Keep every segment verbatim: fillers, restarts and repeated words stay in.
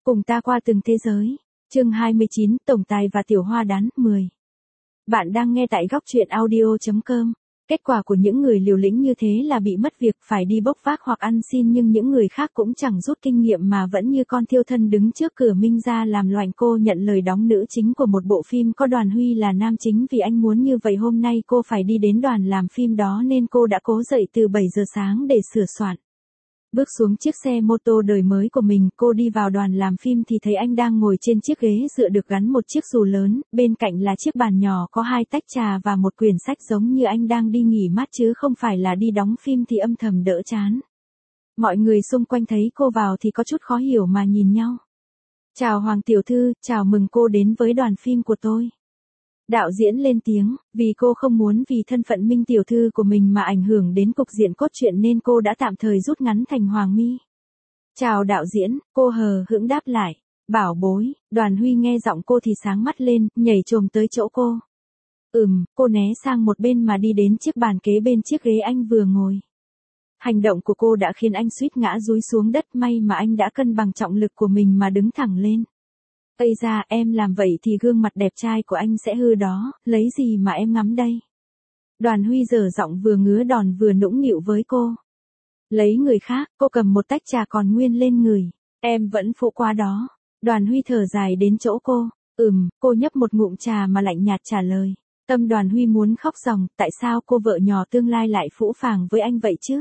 Cùng ta qua từng thế giới. Chương hai mươi chín, Tổng tài và Tiểu Hoa Đán, mười. Bạn đang nghe tại góc truyện audio chấm com. Kết quả của những người liều lĩnh như thế là bị mất việc, phải đi bốc vác hoặc ăn xin, nhưng những người khác cũng chẳng rút kinh nghiệm mà vẫn như con thiêu thân đứng trước cửa Minh Gia làm loạn. Cô nhận lời đóng nữ chính của một bộ phim có Đoàn Huy là nam chính vì anh muốn như vậy. Hôm nay cô phải đi đến đoàn làm phim đó nên cô đã cố dậy từ bảy giờ sáng để sửa soạn. Bước xuống chiếc xe mô tô đời mới của mình, cô đi vào đoàn làm phim thì thấy anh đang ngồi trên chiếc ghế dựa được gắn một chiếc dù lớn, bên cạnh là chiếc bàn nhỏ có hai tách trà và một quyển sách, giống như anh đang đi nghỉ mát chứ không phải là đi đóng phim thì âm thầm đỡ chán. Mọi người xung quanh thấy cô vào thì có chút khó hiểu mà nhìn nhau. Chào Hoàng tiểu thư, chào mừng cô đến với đoàn phim của tôi. Đạo diễn lên tiếng, vì cô không muốn vì thân phận Minh tiểu thư của mình mà ảnh hưởng đến cục diện cốt truyện nên cô đã tạm thời rút ngắn thành Hoàng Mi. Chào đạo diễn, cô hờ hững đáp lại. Bảo bối. Đoàn Huy nghe giọng cô thì sáng mắt lên, nhảy chồm tới chỗ cô. Ừm, cô né sang một bên mà đi đến chiếc bàn kế bên chiếc ghế anh vừa ngồi. Hành động của cô đã khiến anh suýt ngã dúi xuống đất, may mà anh đã cân bằng trọng lực của mình mà đứng thẳng lên. Ây da, em làm vậy thì gương mặt đẹp trai của anh sẽ hư đó, lấy gì mà em ngắm đây. Đoàn Huy dở giọng vừa ngứa đòn vừa nũng nịu với cô. Lấy người khác, cô cầm một tách trà còn nguyên lên người. Em vẫn phụ quá đó. Đoàn Huy thở dài đến chỗ cô. Ừm, cô nhấp một ngụm trà mà lạnh nhạt trả lời. Tâm Đoàn Huy muốn khóc ròng, tại sao cô vợ nhỏ tương lai lại phũ phàng với anh vậy chứ?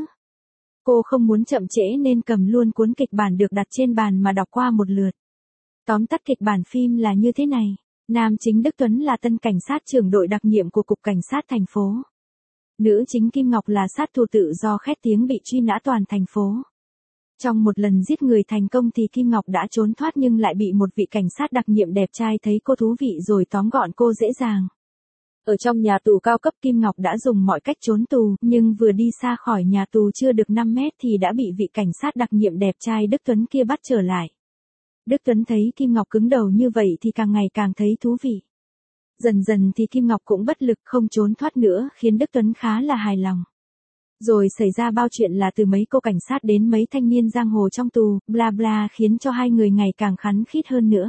Cô không muốn chậm trễ nên cầm luôn cuốn kịch bản được đặt trên bàn mà đọc qua một lượt. Tóm tắt kịch bản phim là như thế này. Nam chính Đức Tuấn là tân cảnh sát trưởng đội đặc nhiệm của Cục Cảnh sát thành phố. Nữ chính Kim Ngọc là sát thủ tự do khét tiếng bị truy nã toàn thành phố. Trong một lần giết người thành công thì Kim Ngọc đã trốn thoát nhưng lại bị một vị cảnh sát đặc nhiệm đẹp trai thấy cô thú vị rồi tóm gọn cô dễ dàng. Ở trong nhà tù cao cấp, Kim Ngọc đã dùng mọi cách trốn tù, nhưng vừa đi xa khỏi nhà tù chưa được năm mét thì đã bị vị cảnh sát đặc nhiệm đẹp trai Đức Tuấn kia bắt trở lại. Đức Tuấn thấy Kim Ngọc cứng đầu như vậy thì càng ngày càng thấy thú vị. Dần dần thì Kim Ngọc cũng bất lực không trốn thoát nữa, khiến Đức Tuấn khá là hài lòng. Rồi xảy ra bao chuyện là từ mấy cô cảnh sát đến mấy thanh niên giang hồ trong tù, bla bla, khiến cho hai người ngày càng khắn khít hơn nữa.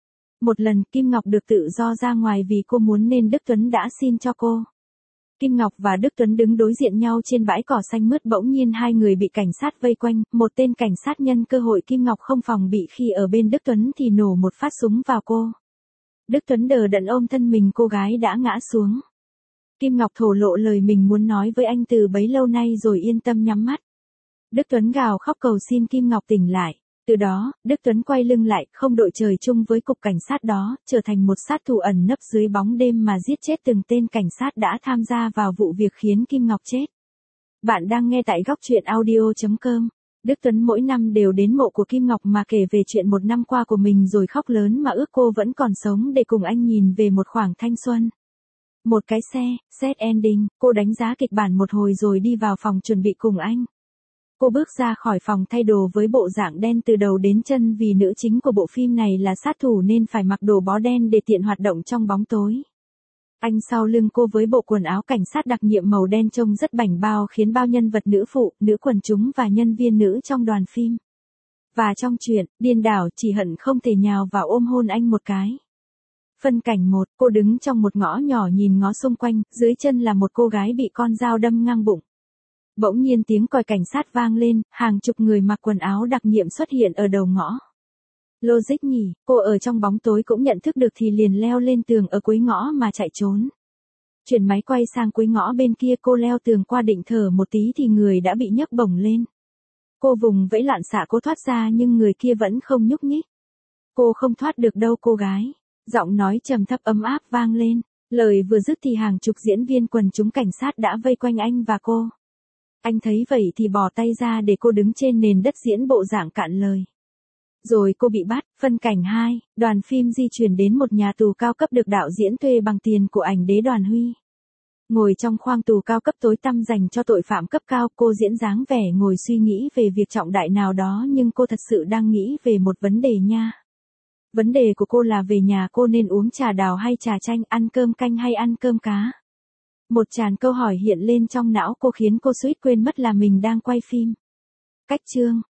Một lần Kim Ngọc được tự do ra ngoài vì cô muốn nên Đức Tuấn đã xin cho cô. Kim Ngọc và Đức Tuấn đứng đối diện nhau trên bãi cỏ xanh mướt, bỗng nhiên hai người bị cảnh sát vây quanh, một tên cảnh sát nhân cơ hội Kim Ngọc không phòng bị khi ở bên Đức Tuấn thì nổ một phát súng vào cô. Đức Tuấn đờ đẫn ôm thân mình cô gái đã ngã xuống. Kim Ngọc thổ lộ lời mình muốn nói với anh từ bấy lâu nay rồi yên tâm nhắm mắt. Đức Tuấn gào khóc cầu xin Kim Ngọc tỉnh lại. Từ đó, Đức Tuấn quay lưng lại, không đội trời chung với cục cảnh sát đó, trở thành một sát thủ ẩn nấp dưới bóng đêm mà giết chết từng tên cảnh sát đã tham gia vào vụ việc khiến Kim Ngọc chết. Bạn đang nghe tại góc truyện audio chấm com. Đức Tuấn mỗi năm đều đến mộ của Kim Ngọc mà kể về chuyện một năm qua của mình rồi khóc lớn mà ước cô vẫn còn sống để cùng anh nhìn về một khoảng thanh xuân. Một cái xe, set ending, cô đánh giá kịch bản một hồi rồi đi vào phòng chuẩn bị cùng anh. Cô bước ra khỏi phòng thay đồ với bộ dạng đen từ đầu đến chân vì nữ chính của bộ phim này là sát thủ nên phải mặc đồ bó đen để tiện hoạt động trong bóng tối. Anh sau lưng cô với bộ quần áo cảnh sát đặc nhiệm màu đen trông rất bảnh bao khiến bao nhân vật nữ phụ, nữ quần chúng và nhân viên nữ trong đoàn phim. Và trong truyện, điên đảo chỉ hận không thể nhào vào ôm hôn anh một cái. Phân cảnh một, cô đứng trong một ngõ nhỏ nhìn ngó xung quanh, dưới chân là một cô gái bị con dao đâm ngang bụng. Bỗng nhiên tiếng còi cảnh sát vang lên, hàng chục người mặc quần áo đặc nhiệm xuất hiện ở đầu ngõ. Logic nhỉ, cô ở trong bóng tối cũng nhận thức được thì liền leo lên tường ở cuối ngõ mà chạy trốn. Chuyển máy quay sang cuối ngõ bên kia, cô leo tường qua định thở một tí thì người đã bị nhấc bổng lên. Cô vùng vẫy loạn xạ cố thoát ra nhưng người kia vẫn không nhúc nhích. Cô không thoát được đâu cô gái. Giọng nói trầm thấp ấm áp vang lên. Lời vừa dứt thì hàng chục diễn viên quần chúng cảnh sát đã vây quanh anh và cô. Anh thấy vậy thì bỏ tay ra để cô đứng trên nền đất diễn bộ dạng cạn lời. Rồi cô bị bắt. Phân cảnh hai, đoàn phim di chuyển đến một nhà tù cao cấp được đạo diễn thuê bằng tiền của ảnh đế Đoàn Huy. Ngồi trong khoang tù cao cấp tối tăm dành cho tội phạm cấp cao, cô diễn dáng vẻ ngồi suy nghĩ về việc trọng đại nào đó nhưng cô thật sự đang nghĩ về một vấn đề nha. Vấn đề của cô là về nhà cô nên uống trà đào hay trà chanh, ăn cơm canh hay ăn cơm cá. Một tràn câu hỏi hiện lên trong não cô khiến cô suýt quên mất là mình đang quay phim. Cách chương,